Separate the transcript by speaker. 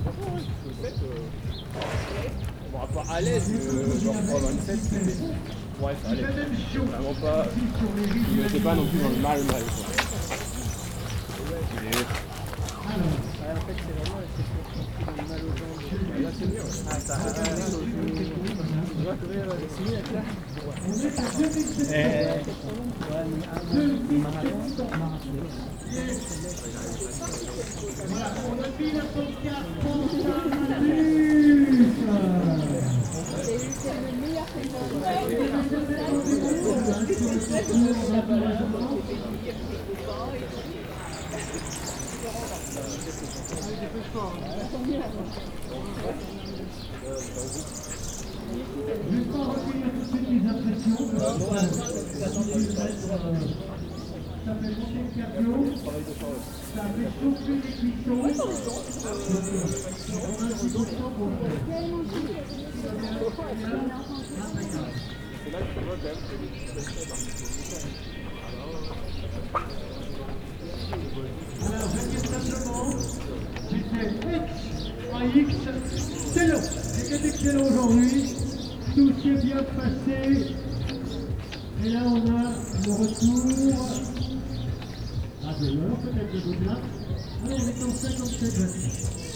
Speaker 1: Bon, à part à l'aise, genre 3,27, c'était... Ouais, ça allait. Vraiment pas... Il n'était pas non plus dans le mal, quoi. En fait, c'est vraiment la question de mal aux jambes. Là, c'est mieux. Ah, ça a c'est mieux avec là.
Speaker 2: Voilà, on a mis la pancarte pour c'est le meilleur je vais pas recueillir tout de suite les impressions. Ça fait monter le cardio, ça fait chauffer les cuissons. On a du beau temps pour le faire. Alors, je dis simplement, j'étais X, excellent. J'étais excellent aujourd'hui. Tout s'est bien passé. Et là, on a le retour à de l'heure, peut-être de Douglas. Alors, on est en 57 minutes.